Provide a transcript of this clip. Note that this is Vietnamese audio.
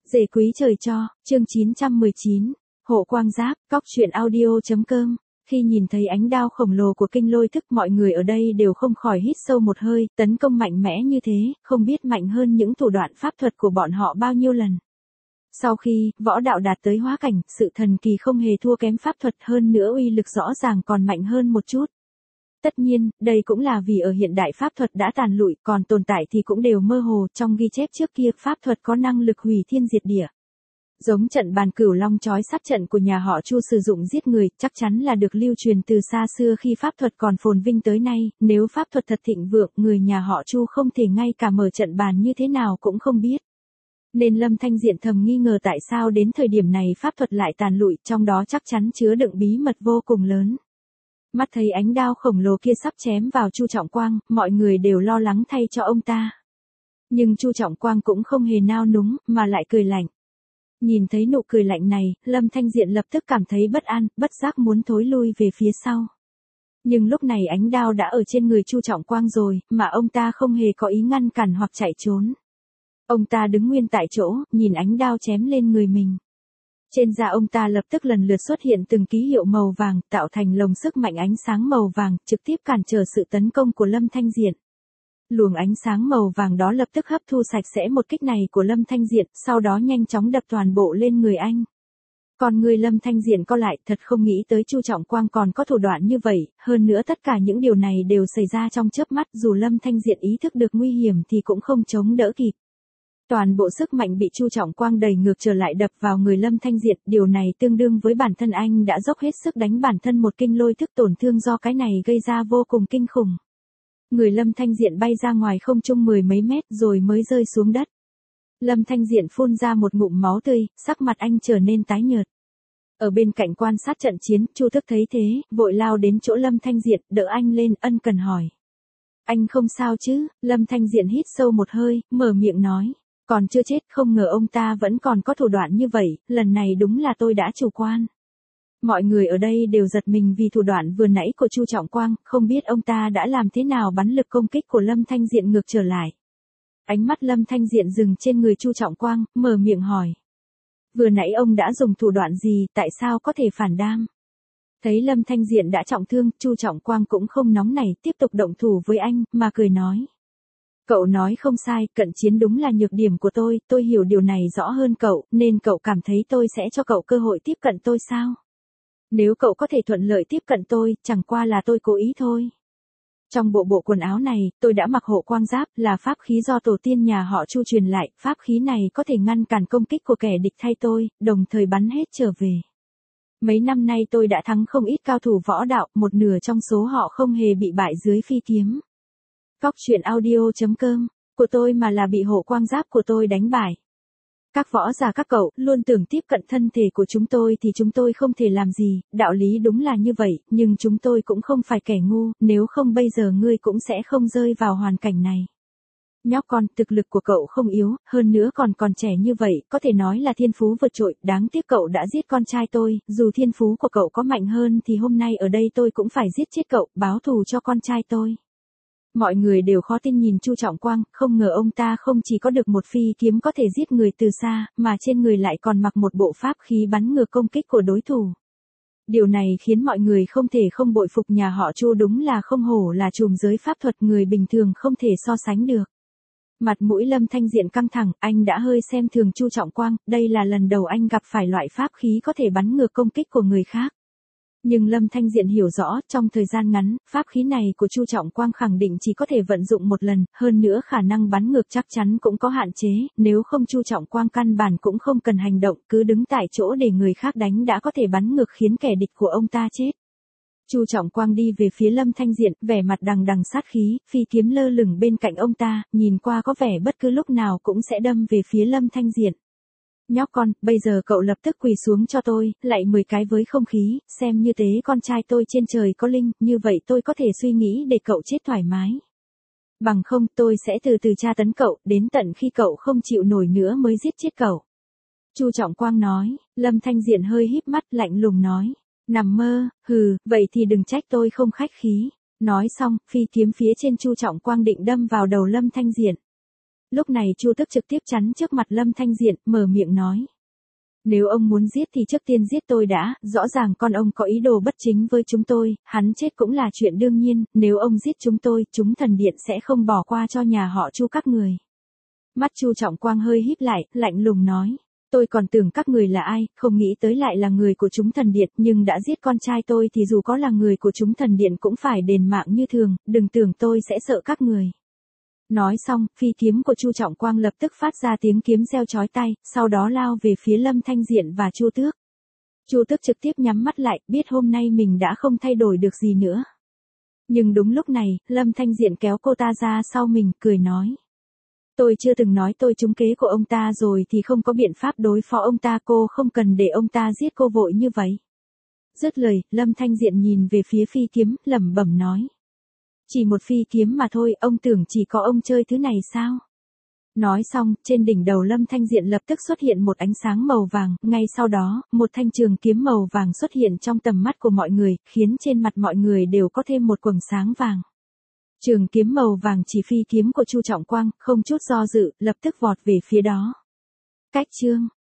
Dề quý trời cho, chương 919, hộ quang giáp, cóc truyện audio.com. Khi nhìn thấy ánh đao khổng lồ của kinh lôi thức, mọi người ở đây đều không khỏi hít sâu một hơi, tấn công mạnh mẽ như thế, không biết mạnh hơn những thủ đoạn pháp thuật của bọn họ bao nhiêu lần. Sau khi võ đạo đạt tới hóa cảnh, sự thần kỳ không hề thua kém pháp thuật, hơn nữa uy lực rõ ràng còn mạnh hơn một chút. Tất nhiên, đây cũng là vì ở hiện đại pháp thuật đã tàn lụi, còn tồn tại thì cũng đều mơ hồ. Trong ghi chép trước kia, pháp thuật có năng lực hủy thiên diệt địa. Giống trận bàn cửu long chói sắt trận của nhà họ Chu sử dụng giết người, chắc chắn là được lưu truyền từ xa xưa khi pháp thuật còn phồn vinh tới nay. Nếu pháp thuật thật thịnh vượng, người nhà họ Chu không thể ngay cả mở trận bàn như thế nào cũng không biết. Nên Lâm Thanh Diện thầm nghi ngờ tại sao đến thời điểm này pháp thuật lại tàn lụi, trong đó chắc chắn chứa đựng bí mật vô cùng lớn. Mắt thấy ánh đao khổng lồ kia sắp chém vào Chu Trọng Quang, mọi người đều lo lắng thay cho ông ta. Nhưng Chu Trọng Quang cũng không hề nao núng, mà lại cười lạnh. Nhìn thấy nụ cười lạnh này, Lâm Thanh Diện lập tức cảm thấy bất an, bất giác muốn thối lui về phía sau. Nhưng lúc này ánh đao đã ở trên người Chu Trọng Quang rồi, mà ông ta không hề có ý ngăn cản hoặc chạy trốn. Ông ta đứng nguyên tại chỗ, nhìn ánh đao chém lên người mình. Trên da ông ta lập tức lần lượt xuất hiện từng ký hiệu màu vàng, tạo thành lồng sức mạnh ánh sáng màu vàng, trực tiếp cản trở sự tấn công của Lâm Thanh Diện. Luồng ánh sáng màu vàng đó lập tức hấp thu sạch sẽ một kích này của Lâm Thanh Diện, sau đó nhanh chóng đập toàn bộ lên người anh. Còn người Lâm Thanh Diện co lại, thật không nghĩ tới Chu Trọng Quang còn có thủ đoạn như vậy, hơn nữa tất cả những điều này đều xảy ra trong chớp mắt, dù Lâm Thanh Diện ý thức được nguy hiểm thì cũng không chống đỡ kịp. Toàn bộ sức mạnh bị Chu Trọng Quang đẩy ngược trở lại đập vào người Lâm Thanh Diện, điều này tương đương với bản thân anh đã dốc hết sức đánh bản thân một kinh lôi thức, tổn thương do cái này gây ra vô cùng kinh khủng. Người Lâm Thanh Diện bay ra ngoài không trung mười mấy mét rồi mới rơi xuống đất. Lâm Thanh Diện phun ra một ngụm máu tươi, sắc mặt anh trở nên tái nhợt. Ở bên cạnh quan sát trận chiến, Chu Thức thấy thế, vội lao đến chỗ Lâm Thanh Diện, đỡ anh lên, ân cần hỏi. Anh không sao chứ? Lâm Thanh Diện hít sâu một hơi, mở miệng nói. Còn chưa chết, không ngờ ông ta vẫn còn có thủ đoạn như vậy, lần này đúng là tôi đã chủ quan. Mọi người ở đây đều giật mình vì thủ đoạn vừa nãy của Chu Trọng Quang, không biết ông ta đã làm thế nào bắn lực công kích của Lâm Thanh Diện ngược trở lại. Ánh mắt Lâm Thanh Diện dừng trên người Chu Trọng Quang, mở miệng hỏi. Vừa nãy ông đã dùng thủ đoạn gì, tại sao có thể phản đam? Thấy Lâm Thanh Diện đã trọng thương, Chu Trọng Quang cũng không nóng nảy tiếp tục động thủ với anh, mà cười nói. Cậu nói không sai, cận chiến đúng là nhược điểm của tôi hiểu điều này rõ hơn cậu, nên cậu cảm thấy tôi sẽ cho cậu cơ hội tiếp cận tôi sao? Nếu cậu có thể thuận lợi tiếp cận tôi, chẳng qua là tôi cố ý thôi. Trong bộ quần áo này, tôi đã mặc hộ quang giáp, là pháp khí do tổ tiên nhà họ Chu truyền lại, pháp khí này có thể ngăn cản công kích của kẻ địch thay tôi, đồng thời bắn hết trở về. Mấy năm nay tôi đã thắng không ít cao thủ võ đạo, một nửa trong số họ không hề bị bại dưới phi kiếm. Cóc truyện audio.com, của tôi mà là bị hộ quang giáp của tôi đánh bại. Các võ giả các cậu luôn tưởng tiếp cận thân thể của chúng tôi thì chúng tôi không thể làm gì, đạo lý đúng là như vậy, nhưng chúng tôi cũng không phải kẻ ngu, nếu không bây giờ ngươi cũng sẽ không rơi vào hoàn cảnh này. Nhóc con, thực lực của cậu không yếu, hơn nữa còn trẻ như vậy, có thể nói là thiên phú vượt trội, đáng tiếc cậu đã giết con trai tôi, dù thiên phú của cậu có mạnh hơn thì hôm nay ở đây tôi cũng phải giết chết cậu, báo thù cho con trai tôi. Mọi người đều khó tin nhìn Chu Trọng Quang, không ngờ ông ta không chỉ có được một phi kiếm có thể giết người từ xa, mà trên người lại còn mặc một bộ pháp khí bắn ngược công kích của đối thủ. Điều này khiến mọi người không thể không bội phục nhà họ Chu, đúng là không hổ là trùm giới pháp thuật, người bình thường không thể so sánh được. Mặt mũi Lâm Thanh Diện căng thẳng, anh đã hơi xem thường Chu Trọng Quang, đây là lần đầu anh gặp phải loại pháp khí có thể bắn ngược công kích của người khác. Nhưng Lâm Thanh Diện hiểu rõ, trong thời gian ngắn, pháp khí này của Chu Trọng Quang khẳng định chỉ có thể vận dụng một lần, hơn nữa khả năng bắn ngược chắc chắn cũng có hạn chế, nếu không Chu Trọng Quang căn bản cũng không cần hành động, cứ đứng tại chỗ để người khác đánh đã có thể bắn ngược khiến kẻ địch của ông ta chết. Chu Trọng Quang đi về phía Lâm Thanh Diện, vẻ mặt đằng đằng sát khí, phi kiếm lơ lửng bên cạnh ông ta, nhìn qua có vẻ bất cứ lúc nào cũng sẽ đâm về phía Lâm Thanh Diện. Nhóc con, bây giờ cậu lập tức quỳ xuống cho tôi, lạy 10 cái với không khí, xem như thế con trai tôi trên trời có linh, như vậy tôi có thể suy nghĩ để cậu chết thoải mái. Bằng không tôi sẽ từ từ tra tấn cậu, đến tận khi cậu không chịu nổi nữa mới giết chết cậu. Chu Trọng Quang nói, Lâm Thanh Diện hơi híp mắt lạnh lùng nói, nằm mơ, hừ, vậy thì đừng trách tôi không khách khí. Nói xong, phi kiếm phía trên Chu Trọng Quang định đâm vào đầu Lâm Thanh Diện. Lúc này Chu Tước trực tiếp chắn trước mặt Lâm Thanh Diện, mở miệng nói. Nếu ông muốn giết thì trước tiên giết tôi đã, rõ ràng con ông có ý đồ bất chính với chúng tôi, hắn chết cũng là chuyện đương nhiên, nếu ông giết chúng tôi, chúng thần điện sẽ không bỏ qua cho nhà họ Chu các người. Mắt Chu Trọng Quang hơi híp lại, lạnh lùng nói. Tôi còn tưởng các người là ai, không nghĩ tới lại là người của chúng thần điện, nhưng đã giết con trai tôi thì dù có là người của chúng thần điện cũng phải đền mạng như thường, đừng tưởng tôi sẽ sợ các người. Nói xong, phi kiếm của Chu Trọng Quang lập tức phát ra tiếng kiếm reo chói tai, sau đó lao về phía Lâm Thanh Diện và Chu Tước. Chu Tước trực tiếp nhắm mắt lại, biết hôm nay mình đã không thay đổi được gì nữa. Nhưng đúng lúc này, Lâm Thanh Diện kéo cô ta ra sau mình, cười nói. Tôi chưa từng nói tôi trúng kế của ông ta rồi thì không có biện pháp đối phó ông ta, cô không cần để ông ta giết cô vội như vậy. Dứt lời, Lâm Thanh Diện nhìn về phía phi kiếm, lẩm bẩm nói. Chỉ một phi kiếm mà thôi, ông tưởng chỉ có ông chơi thứ này sao? Nói xong, trên đỉnh đầu Lâm Thanh Diện lập tức xuất hiện một ánh sáng màu vàng, ngay sau đó, một thanh trường kiếm màu vàng xuất hiện trong tầm mắt của mọi người, khiến trên mặt mọi người đều có thêm một quầng sáng vàng. Trường kiếm màu vàng chỉ phi kiếm của Chu Trọng Quang, không chút do dự, lập tức vọt về phía đó. Cách chương